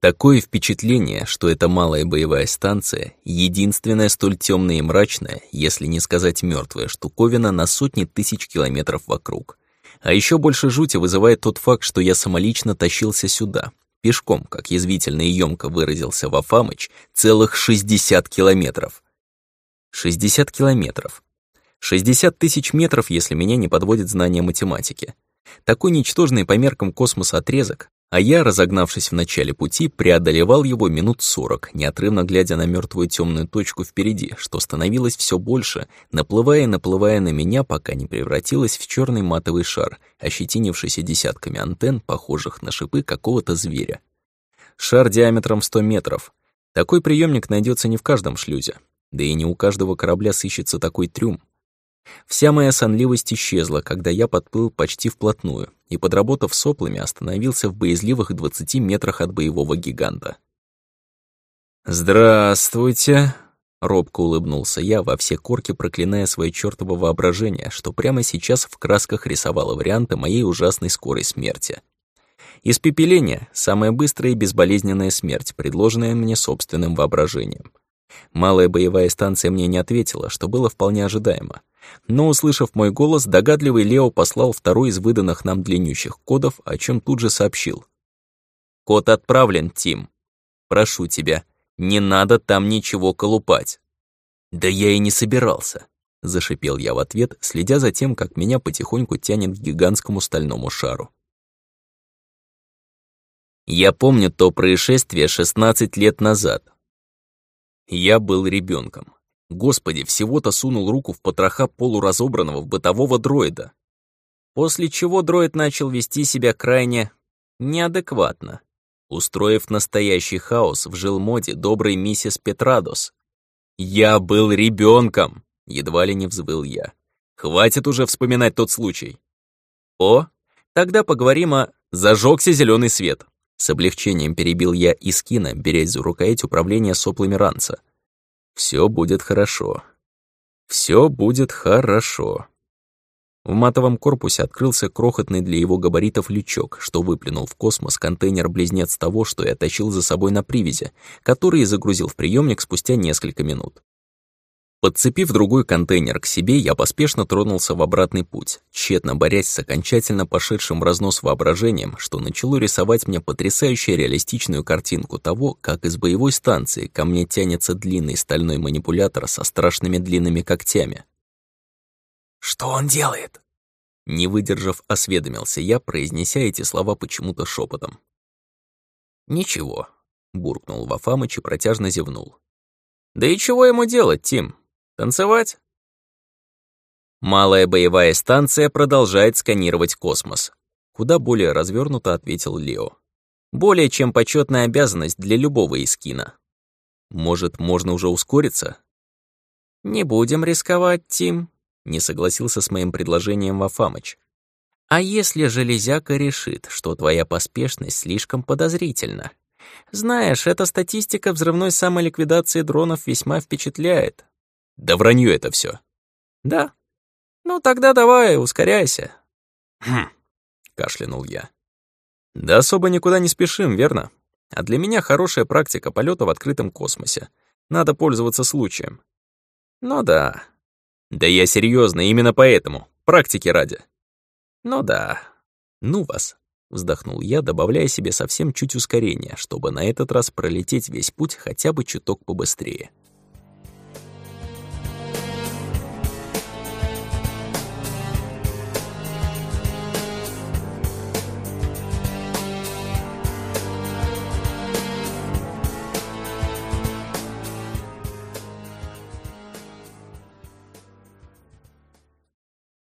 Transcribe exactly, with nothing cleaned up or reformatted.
Такое впечатление, что эта малая боевая станция — единственная столь темная и мрачная, если не сказать мертвая штуковина на сотни тысяч километров вокруг. А еще больше жути вызывает тот факт, что я самолично тащился сюда, пешком, как язвительно и ёмко выразился Вафамыч, целых шестьдесят километров. шестьдесят километров. шестьдесят тысяч метров, если меня не подводит знание математики. Такой ничтожный по меркам космоса отрезок, а я, разогнавшись в начале пути, преодолевал его минут сорок, неотрывно глядя на мертвую темную точку впереди, что становилось все больше, наплывая и наплывая на меня, пока не превратилась в черный матовый шар, ощетинившийся десятками антенн, похожих на шипы какого-то зверя. Шар диаметром сто метров. Такой приемник найдется не в каждом шлюзе, да и не у каждого корабля сыщется такой трюм. Вся моя сонливость исчезла, когда я подплыл почти вплотную и, подработав соплами, остановился в боязливых двадцати метрах от боевого гиганта. «Здравствуйте!» — робко улыбнулся я, во все корки проклиная свое чёртово воображение, что прямо сейчас в красках рисовало варианты моей ужасной скорой смерти. Испепеление — самая быстрая и безболезненная смерть, предложенная мне собственным воображением. Малая боевая станция мне не ответила, что было вполне ожидаемо. Но, услышав мой голос, догадливый Лео послал второй из выданных нам длиннющих кодов, о чем тут же сообщил. «Код отправлен, Тим. Прошу тебя, не надо там ничего колупать». «Да я и не собирался», — зашипел я в ответ, следя за тем, как меня потихоньку тянет к гигантскому стальному шару. «Я помню то происшествие шестнадцать лет назад. Я был ребенком. Господи, всего-то сунул руку в потроха полуразобранного бытового дроида. После чего дроид начал вести себя крайне неадекватно, устроив настоящий хаос в жилмоде доброй миссис Петрадос. Я был ребенком, едва ли не взвыл я. Хватит уже вспоминать тот случай. О, тогда поговорим о... Зажегся зеленый свет. С облегчением перебил я Искина, берясь за рукоять управления соплами ранца. Все будет хорошо. Все будет хорошо. В матовом корпусе открылся крохотный для его габаритов лючок, что выплюнул в космос контейнер-близнец того, что я тащил за собой на привязи, который и загрузил в приемник спустя несколько минут. Подцепив другой контейнер к себе, я поспешно тронулся в обратный путь, тщетно борясь с окончательно пошедшим в разнос воображением, что начало рисовать мне потрясающе реалистичную картинку того, как из боевой станции ко мне тянется длинный стальной манипулятор со страшными длинными когтями. «Что он делает?» Не выдержав, осведомился я, произнеся эти слова почему-то шепотом. «Ничего», — буркнул Вафамыч и протяжно зевнул. «Да и чего ему делать, Тим? Танцевать?» «Малая боевая станция продолжает сканировать космос», — куда более развернуто ответил Лео. «Более чем почетная обязанность для любого Искина. Может, можно уже ускориться?» «Не будем рисковать, Тим», — не согласился с моим предложением Вафамыч. «А если железяка решит, что твоя поспешность слишком подозрительна? Знаешь, эта статистика взрывной самоликвидации дронов весьма впечатляет». «Да вранье это все. «Да? Ну тогда давай, ускоряйся». «Хм», — кашлянул я. «Да особо никуда не спешим, верно? А для меня хорошая практика полета в открытом космосе. Надо пользоваться случаем». «Ну да». «Да я серьезно, именно поэтому. Практики ради». «Ну да». «Ну вас», — вздохнул я, добавляя себе совсем чуть ускорения, чтобы на этот раз пролететь весь путь хотя бы чуток побыстрее.